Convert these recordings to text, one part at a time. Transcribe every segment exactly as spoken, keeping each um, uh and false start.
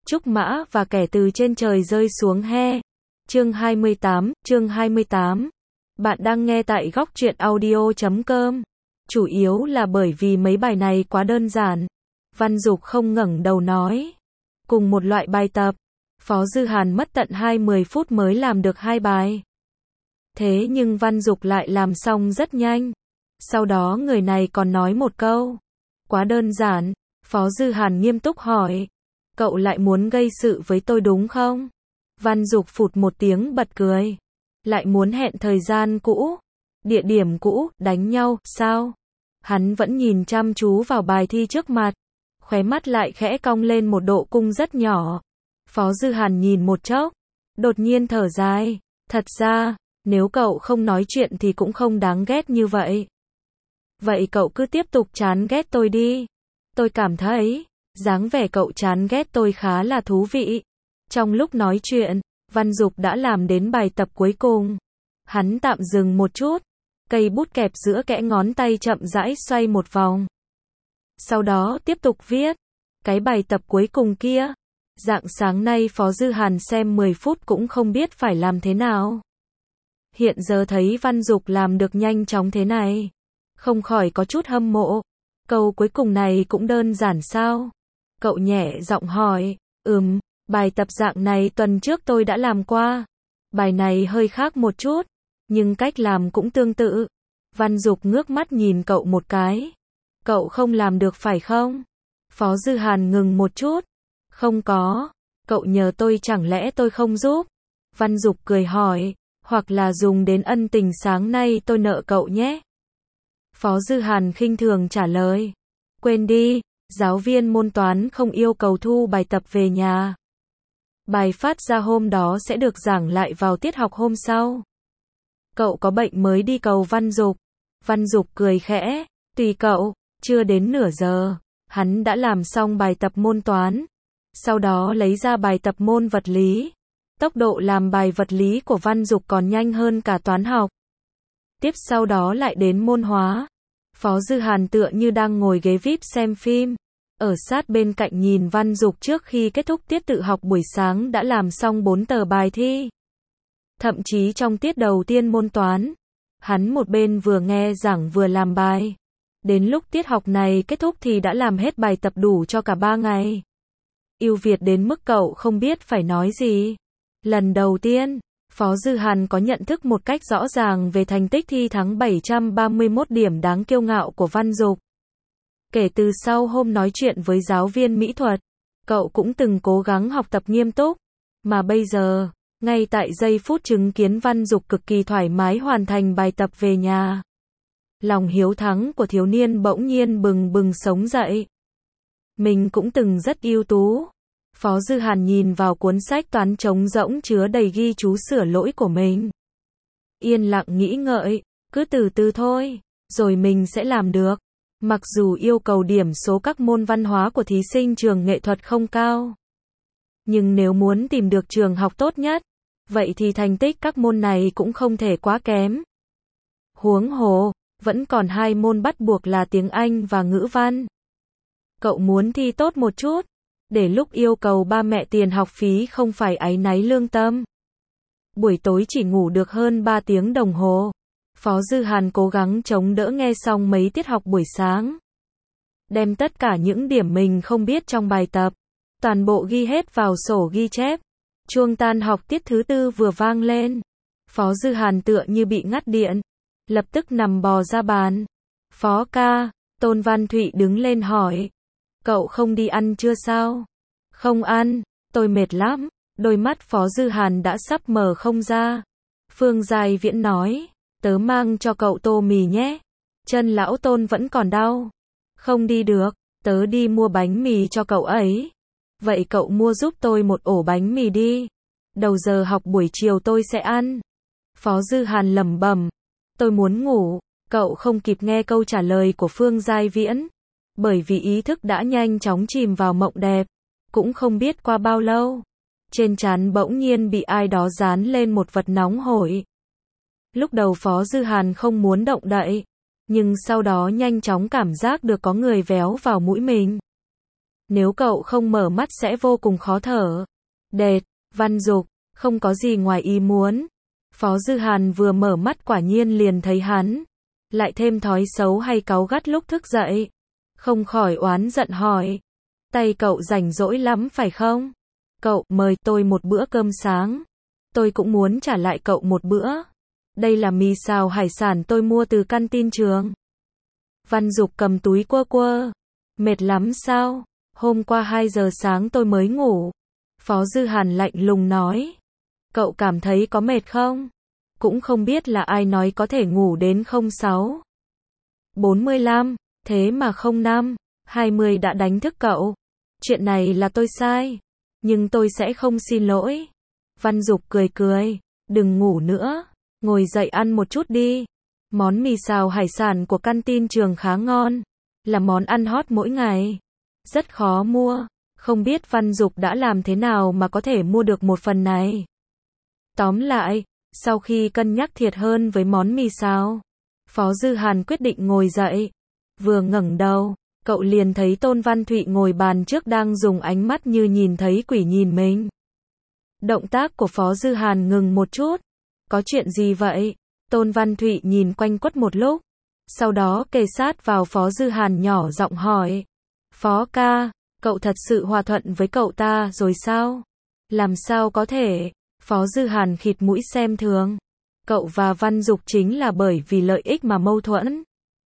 Trúc Mã và kẻ từ trên trời rơi xuống he. Chương hai mươi tám, chương hai mươi tám. Bạn đang nghe tại góc truyện audio chấm com. Chủ yếu là bởi vì mấy bài này quá đơn giản. Văn Dục không ngẩng đầu nói. Cùng một loại bài tập, Phó Dư Hàn mất tận hai mươi phút mới làm được hai bài. Thế nhưng Văn Dục lại làm xong rất nhanh. Sau đó người này còn nói một câu. Quá đơn giản. Phó Dư Hàn nghiêm túc hỏi. Cậu lại muốn gây sự với tôi đúng không? Văn Dục phụt một tiếng bật cười. Lại muốn hẹn thời gian cũ, địa điểm cũ, đánh nhau, sao? Hắn vẫn nhìn chăm chú vào bài thi trước mặt. Khóe mắt lại khẽ cong lên một độ cung rất nhỏ. Phó Dư Hàn nhìn một chốc. Đột nhiên thở dài. Thật ra, nếu cậu không nói chuyện thì cũng không đáng ghét như vậy. Vậy cậu cứ tiếp tục chán ghét tôi đi. Tôi cảm thấy, dáng vẻ cậu chán ghét tôi khá là thú vị. Trong lúc nói chuyện, Văn Dục đã làm đến bài tập cuối cùng. Hắn tạm dừng một chút. Cây bút kẹp giữa kẽ ngón tay chậm rãi xoay một vòng. Sau đó tiếp tục viết. Cái bài tập cuối cùng kia. Rạng sáng nay Phó Dư Hàn xem mười phút cũng không biết phải làm thế nào. Hiện giờ thấy Văn Dục làm được nhanh chóng thế này. Không khỏi có chút hâm mộ. Câu cuối cùng này cũng đơn giản sao? Cậu nhẹ giọng hỏi. Ừm, bài tập dạng này tuần trước tôi đã làm qua. Bài này hơi khác một chút, nhưng cách làm cũng tương tự. Văn Dục ngước mắt nhìn cậu một cái. Cậu không làm được phải không? Phó Dư Hàn ngừng một chút. Không có. Cậu nhờ tôi chẳng lẽ tôi không giúp? Văn Dục cười hỏi. Hoặc là dùng đến ân tình sáng nay tôi nợ cậu nhé. Phó Dư Hàn khinh thường trả lời. Quên đi, giáo viên môn toán không yêu cầu thu bài tập về nhà. Bài phát ra hôm đó sẽ được giảng lại vào tiết học hôm sau. Cậu có bệnh mới đi cầu Văn Dục. Văn Dục cười khẽ. Tùy cậu. Chưa đến nửa giờ, hắn đã làm xong bài tập môn toán. Sau đó lấy ra bài tập môn vật lý. Tốc độ làm bài vật lý của Văn Dục còn nhanh hơn cả toán học. Tiếp sau đó lại đến môn hóa. Phó Dư Hàn tựa như đang ngồi ghế vi ai pi xem phim. Ở sát bên cạnh nhìn Văn Dục trước khi kết thúc tiết tự học buổi sáng đã làm xong bốn tờ bài thi. Thậm chí trong tiết đầu tiên môn toán, hắn một bên vừa nghe giảng vừa làm bài. Đến lúc tiết học này kết thúc thì đã làm hết bài tập đủ cho cả ba ngày. Ưu việt đến mức cậu không biết phải nói gì. Lần đầu tiên, Phó Dư Hàn có nhận thức một cách rõ ràng về thành tích thi thắng bảy trăm ba mươi mốt điểm đáng kiêu ngạo của Văn Dục. Kể từ sau hôm nói chuyện với giáo viên mỹ thuật, cậu cũng từng cố gắng học tập nghiêm túc. Mà bây giờ, ngay tại giây phút chứng kiến Văn Dục cực kỳ thoải mái hoàn thành bài tập về nhà. Lòng hiếu thắng của thiếu niên bỗng nhiên bừng bừng sống dậy. Mình cũng từng rất ưu tú. Phó Dư Hàn nhìn vào cuốn sách toán trống rỗng chứa đầy ghi chú sửa lỗi của mình. Yên lặng nghĩ ngợi, cứ từ từ thôi, rồi mình sẽ làm được. Mặc dù yêu cầu điểm số các môn văn hóa của thí sinh trường nghệ thuật không cao. Nhưng nếu muốn tìm được trường học tốt nhất, vậy thì thành tích các môn này cũng không thể quá kém. Huống hồ, vẫn còn hai môn bắt buộc là tiếng Anh và ngữ văn. Cậu muốn thi tốt một chút, để lúc yêu cầu ba mẹ tiền học phí không phải áy náy lương tâm. Buổi tối chỉ ngủ được hơn ba tiếng đồng hồ. Phó Dư Hàn cố gắng chống đỡ nghe xong mấy tiết học buổi sáng. Đem tất cả những điểm mình không biết trong bài tập, toàn bộ ghi hết vào sổ ghi chép. Chuông tan học tiết thứ tư vừa vang lên. Phó Dư Hàn tựa như bị ngắt điện. Lập tức nằm bò ra bàn. Phó ca, Tôn Văn Thụy đứng lên hỏi. Cậu không đi ăn trưa sao? Không ăn, tôi mệt lắm. Đôi mắt Phó Dư Hàn đã sắp mở không ra. Phương Giai Viễn nói. Tớ mang cho cậu tô mì nhé. Chân lão Tôn vẫn còn đau. Không đi được, tớ đi mua bánh mì cho cậu ấy. Vậy cậu mua giúp tôi một ổ bánh mì đi. Đầu giờ học buổi chiều tôi sẽ ăn. Phó Dư Hàn lẩm bẩm. Tôi muốn ngủ. Cậu không kịp nghe câu trả lời của Phương Giai Viễn. Bởi vì ý thức đã nhanh chóng chìm vào mộng đẹp. Cũng không biết qua bao lâu. Trên trán bỗng nhiên bị ai đó dán lên một vật nóng hổi. Lúc đầu Phó Dư Hàn không muốn động đậy. Nhưng sau đó nhanh chóng cảm giác được có người véo vào mũi mình. Nếu cậu không mở mắt sẽ vô cùng khó thở. Đệt, Văn Dục, không có gì ngoài ý muốn. Phó Dư Hàn vừa mở mắt quả nhiên liền thấy hắn. Lại thêm thói xấu hay cáu gắt lúc thức dậy. Không khỏi oán giận hỏi. Tay cậu rảnh rỗi lắm phải không? Cậu mời tôi một bữa cơm sáng. Tôi cũng muốn trả lại cậu một bữa. Đây là mì xào hải sản tôi mua từ căn tin trường. Văn Dục cầm túi quơ quơ. Mệt lắm sao? Hôm qua hai giờ sáng tôi mới ngủ. Phó Dư Hàn lạnh lùng nói. Cậu cảm thấy có mệt không? Cũng không biết là ai nói có thể ngủ đến không sáu. bốn mươi lăm, thế mà không năm, hai mươi đã đánh thức cậu. Chuyện này là tôi sai. Nhưng tôi sẽ không xin lỗi. Văn Dục cười cười. Đừng ngủ nữa. Ngồi dậy ăn một chút đi. Món mì xào hải sản của căn tin trường khá ngon. Là món ăn hot mỗi ngày. Rất khó mua. Không biết Văn Dục đã làm thế nào mà có thể mua được một phần này. Tóm lại, sau khi cân nhắc thiệt hơn với món mì xào, Phó Dư Hàn quyết định ngồi dậy. Vừa ngẩng đầu, cậu liền thấy Tôn Văn Thụy ngồi bàn trước đang dùng ánh mắt như nhìn thấy quỷ nhìn mình. Động tác của Phó Dư Hàn ngừng một chút. Có chuyện gì vậy? Tôn Văn Thụy nhìn quanh quất một lúc. Sau đó kề sát vào Phó Dư Hàn nhỏ giọng hỏi. Phó ca, cậu thật sự hòa thuận với cậu ta rồi sao? Làm sao có thể? Phó Dư Hàn khịt mũi xem thường. Cậu và Văn Dục chính là bởi vì lợi ích mà mâu thuẫn.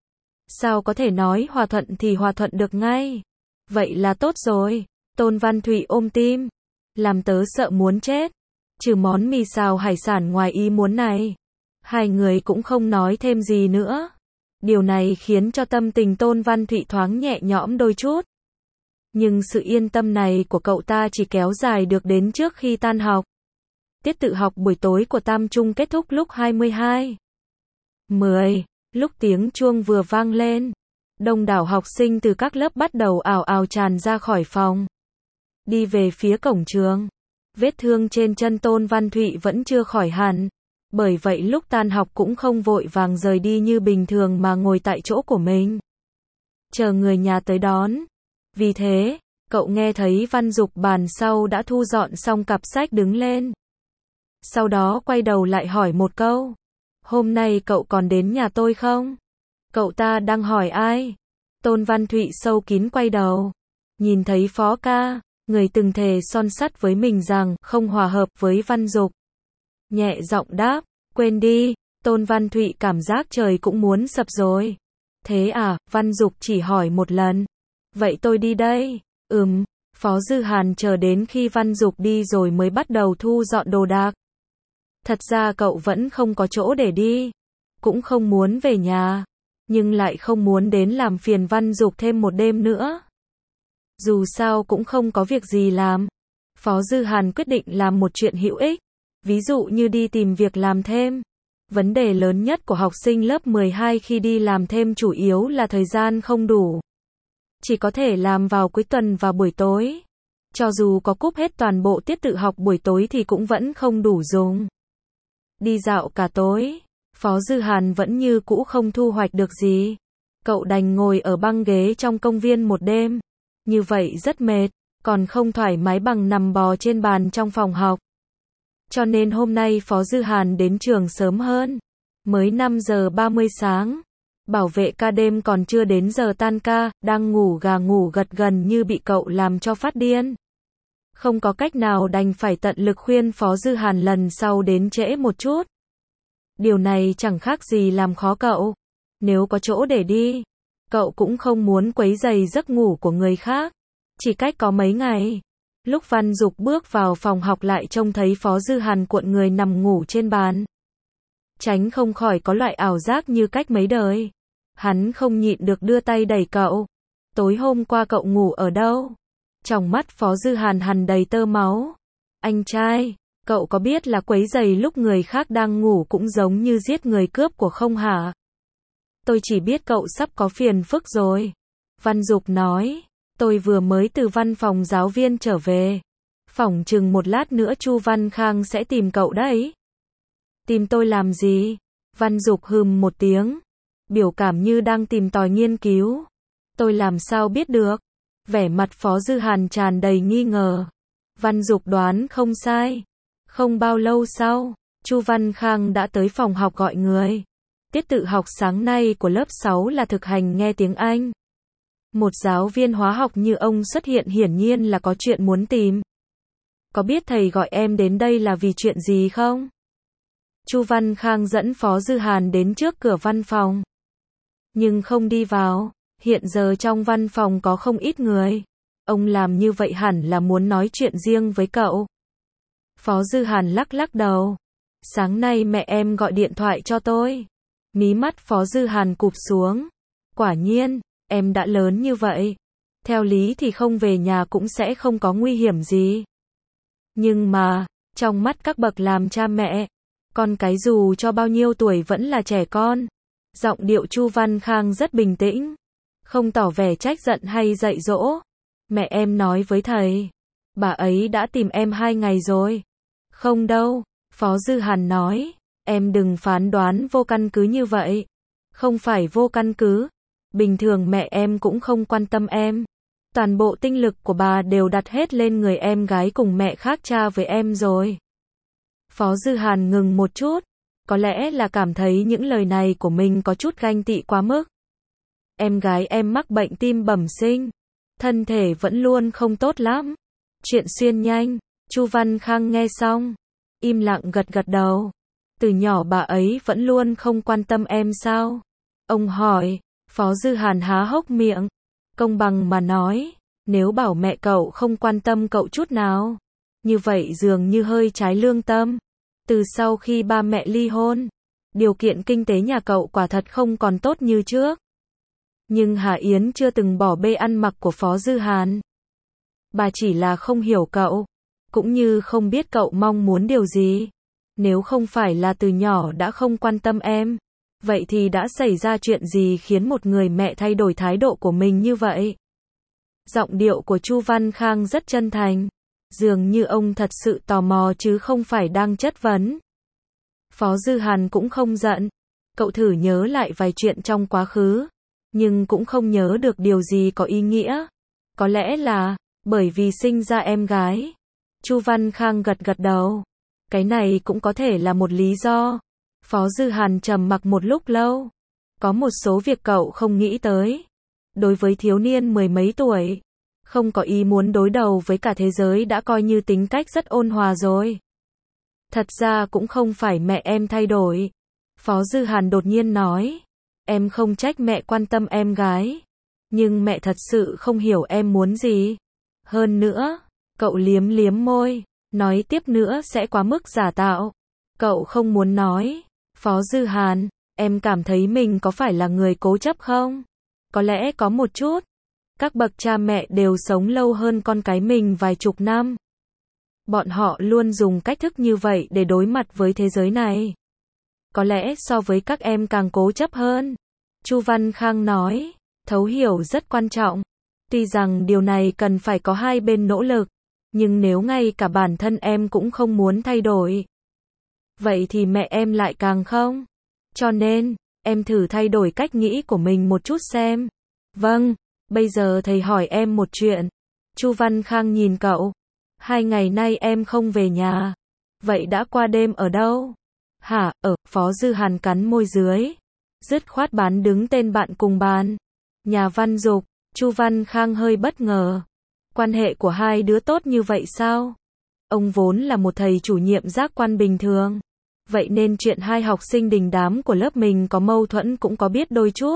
Sao có thể nói hòa thuận thì hòa thuận được ngay? Vậy là tốt rồi. Tôn Văn Thụy ôm tim. Làm tớ sợ muốn chết. Trừ món mì xào hải sản ngoài ý muốn này, hai người cũng không nói thêm gì nữa. Điều này khiến cho tâm tình Tôn Văn Thụy thoáng nhẹ nhõm đôi chút. Nhưng sự yên tâm này của cậu ta chỉ kéo dài được đến trước khi tan học. Tiết tự học buổi tối của Tam Trung kết thúc lúc hai mươi hai giờ mười. Lúc tiếng chuông vừa vang lên, đông đảo học sinh từ các lớp bắt đầu ào ào tràn ra khỏi phòng. Đi về phía cổng trường. Vết thương trên chân Tôn Văn Thụy vẫn chưa khỏi hẳn. Bởi vậy lúc tan học cũng không vội vàng rời đi như bình thường mà ngồi tại chỗ của mình. Chờ người nhà tới đón. Vì thế, cậu nghe thấy Văn Dục bàn sau đã thu dọn xong cặp sách đứng lên. Sau đó quay đầu lại hỏi một câu. Hôm nay cậu còn đến nhà tôi không? Cậu ta đang hỏi ai? Tôn Văn Thụy sâu kín quay đầu. Nhìn thấy Phó ca, người từng thề son sắt với mình rằng không hòa hợp với Văn Dục. Nhẹ giọng đáp, quên đi. Tôn Văn Thụy cảm giác trời cũng muốn sập rồi. Thế à? Văn Dục chỉ hỏi một lần. Vậy tôi đi đây. Ừm. Phó Dư Hàn chờ đến khi Văn Dục đi rồi mới bắt đầu thu dọn đồ đạc. Thật ra cậu vẫn không có chỗ để đi. Cũng không muốn về nhà. Nhưng lại không muốn đến làm phiền Văn Dục thêm một đêm nữa. Dù sao cũng không có việc gì làm. Phó Dư Hàn quyết định làm một chuyện hữu ích. Ví dụ như đi tìm việc làm thêm. Vấn đề lớn nhất của học sinh lớp mười hai khi đi làm thêm chủ yếu là thời gian không đủ. Chỉ có thể làm vào cuối tuần và buổi tối. Cho dù có cúp hết toàn bộ tiết tự học buổi tối thì cũng vẫn không đủ dùng. Đi dạo cả tối, Phó Dư Hàn vẫn như cũ không thu hoạch được gì. Cậu đành ngồi ở băng ghế trong công viên một đêm. Như vậy rất mệt, còn không thoải mái bằng nằm bò trên bàn trong phòng học. Cho nên hôm nay Phó Dư Hàn đến trường sớm hơn. Mới năm giờ ba mươi sáng. Bảo vệ ca đêm còn chưa đến giờ tan ca, đang ngủ gà ngủ gật gần như bị cậu làm cho phát điên. Không có cách nào đành phải tận lực khuyên Phó Dư Hàn lần sau đến trễ một chút. Điều này chẳng khác gì làm khó cậu. Nếu có chỗ để đi, cậu cũng không muốn quấy rầy giấc ngủ của người khác. Chỉ cách có mấy ngày. Lúc Văn Dục bước vào phòng học lại trông thấy Phó Dư Hàn cuộn người nằm ngủ trên bàn. Tránh không khỏi có loại ảo giác như cách mấy đời. Hắn không nhịn được đưa tay đẩy cậu. Tối hôm qua cậu ngủ ở đâu? Trong mắt Phó Dư Hàn hằn đầy tơ máu. Anh trai, cậu có biết là quấy rầy lúc người khác đang ngủ cũng giống như giết người cướp của không hả? Tôi chỉ biết cậu sắp có phiền phức rồi. Văn Dục nói, tôi vừa mới từ văn phòng giáo viên trở về. Phỏng chừng một lát nữa Chu Văn Khang sẽ tìm cậu đấy. Tìm tôi làm gì? Văn Dục hừm một tiếng. Biểu cảm như đang tìm tòi nghiên cứu. Tôi làm sao biết được? Vẻ mặt Phó Dư Hàn tràn đầy nghi ngờ. Văn Dục đoán không sai. Không bao lâu sau, Chu Văn Khang đã tới phòng học gọi người. Tiết tự học sáng nay của lớp sáu là thực hành nghe tiếng Anh. Một giáo viên hóa học như ông xuất hiện hiển nhiên là có chuyện muốn tìm. Có biết thầy gọi em đến đây là vì chuyện gì không? Chu Văn Khang dẫn Phó Dư Hàn đến trước cửa văn phòng. Nhưng không đi vào, hiện giờ trong văn phòng có không ít người. Ông làm như vậy hẳn là muốn nói chuyện riêng với cậu. Phó Dư Hàn lắc lắc đầu. Sáng nay mẹ em gọi điện thoại cho tôi. Mí mắt Phó Dư Hàn cụp xuống. Quả nhiên, em đã lớn như vậy. Theo lý thì không về nhà cũng sẽ không có nguy hiểm gì. Nhưng mà, trong mắt các bậc làm cha mẹ, con cái dù cho bao nhiêu tuổi vẫn là trẻ con. Giọng điệu Chu Văn Khang rất bình tĩnh. Không tỏ vẻ trách giận hay dạy dỗ. Mẹ em nói với thầy. Bà ấy đã tìm em hai ngày rồi. Không đâu, Phó Dư Hàn nói. Em đừng phán đoán vô căn cứ như vậy. Không phải vô căn cứ. Bình thường mẹ em cũng không quan tâm em. Toàn bộ tinh lực của bà đều đặt hết lên người em gái cùng mẹ khác cha với em rồi. Phó Dư Hàn ngừng một chút. Có lẽ là cảm thấy những lời này của mình có chút ganh tị quá mức. Em gái em mắc bệnh tim bẩm sinh. Thân thể vẫn luôn không tốt lắm. Chuyện xuyên nhanh. Chu Văn Khang nghe xong. Im lặng gật gật đầu. Từ nhỏ bà ấy vẫn luôn không quan tâm em sao? Ông hỏi. Phó Dư Hàn há hốc miệng. Công bằng mà nói. Nếu bảo mẹ cậu không quan tâm cậu chút nào. Như vậy dường như hơi trái lương tâm. Từ sau khi ba mẹ ly hôn. Điều kiện kinh tế nhà cậu quả thật không còn tốt như trước. Nhưng Hà Yến chưa từng bỏ bê ăn mặc của Phó Dư Hàn. Bà chỉ là không hiểu cậu. Cũng như không biết cậu mong muốn điều gì. Nếu không phải là từ nhỏ đã không quan tâm em. Vậy thì đã xảy ra chuyện gì khiến một người mẹ thay đổi thái độ của mình như vậy? Giọng điệu của Chu Văn Khang rất chân thành. Dường như ông thật sự tò mò chứ không phải đang chất vấn. Phó Dư Hàn cũng không giận. Cậu thử nhớ lại vài chuyện trong quá khứ. Nhưng cũng không nhớ được điều gì có ý nghĩa. Có lẽ là bởi vì sinh ra em gái. Chu Văn Khang gật gật đầu. Cái này cũng có thể là một lý do. Phó Dư Hàn trầm mặc một lúc lâu. Có một số việc cậu không nghĩ tới. Đối với thiếu niên mười mấy tuổi, không có ý muốn đối đầu với cả thế giới đã coi như tính cách rất ôn hòa rồi. Thật ra cũng không phải mẹ em thay đổi. Phó Dư Hàn đột nhiên nói. Em không trách mẹ quan tâm em gái. Nhưng mẹ thật sự không hiểu em muốn gì. Hơn nữa, cậu liếm liếm môi. Nói tiếp nữa sẽ quá mức giả tạo. Cậu không muốn nói. Phó Dư Hàn, em cảm thấy mình có phải là người cố chấp không? Có lẽ có một chút. Các bậc cha mẹ đều sống lâu hơn con cái mình vài chục năm. Bọn họ luôn dùng cách thức như vậy để đối mặt với thế giới này. Có lẽ so với các em càng cố chấp hơn. Chu Văn Khang nói, thấu hiểu rất quan trọng. Tuy rằng điều này cần phải có hai bên nỗ lực. Nhưng nếu ngay cả bản thân em cũng không muốn thay đổi. Vậy thì mẹ em lại càng không. Cho nên, em thử thay đổi cách nghĩ của mình một chút xem. Vâng, bây giờ thầy hỏi em một chuyện. Chu Văn Khang nhìn cậu. Hai ngày nay em không về nhà. Vậy đã qua đêm ở đâu? Hả, ở, Phó Dư Hàn cắn môi dưới. Dứt khoát bán đứng tên bạn cùng bàn. Nhà Văn Dục. Chu Văn Khang hơi bất ngờ. Quan hệ của hai đứa tốt như vậy sao? Ông vốn là một thầy chủ nhiệm giác quan bình thường. Vậy nên chuyện hai học sinh đình đám của lớp mình có mâu thuẫn cũng có biết đôi chút.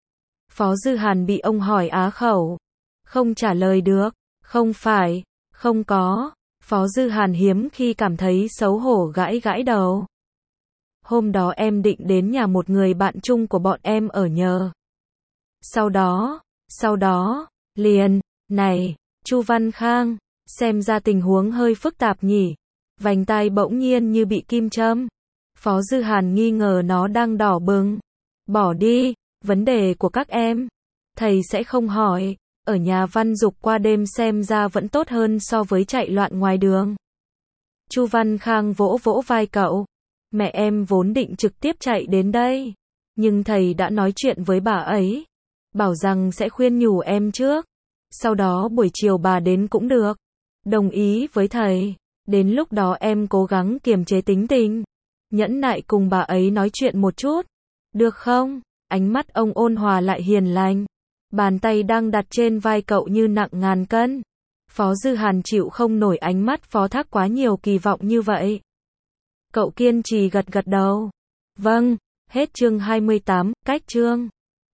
Phó Dư Hàn bị ông hỏi á khẩu. Không trả lời được. Không phải. Không có. Phó Dư Hàn hiếm khi cảm thấy xấu hổ gãi gãi đầu. Hôm đó em định đến nhà một người bạn chung của bọn em ở nhờ. Sau đó, sau đó, liền, này, Chu Văn Khang, xem ra tình huống hơi phức tạp nhỉ. Vành tai bỗng nhiên như bị kim châm. Phó Dư Hàn nghi ngờ nó đang đỏ bừng. Bỏ đi, vấn đề của các em. Thầy sẽ không hỏi. Ở nhà Văn Dục qua đêm xem ra vẫn tốt hơn so với chạy loạn ngoài đường. Chu Văn Khang vỗ vỗ vai cậu. Mẹ em vốn định trực tiếp chạy đến đây. Nhưng thầy đã nói chuyện với bà ấy. Bảo rằng sẽ khuyên nhủ em trước. sau đó buổi chiều bà đến cũng được. Đồng ý với thầy. Đến lúc đó em cố gắng kiềm chế tính tình. Nhẫn nại cùng bà ấy nói chuyện một chút. Được không? Ánh mắt ông ôn hòa lại hiền lành. Bàn tay đang đặt trên vai cậu như nặng ngàn cân. Phó Dư Hàn chịu không nổi ánh mắt phó thác quá nhiều kỳ vọng như vậy. Cậu kiên trì gật gật đầu. Vâng, hết chương hai mươi tám, cách chương.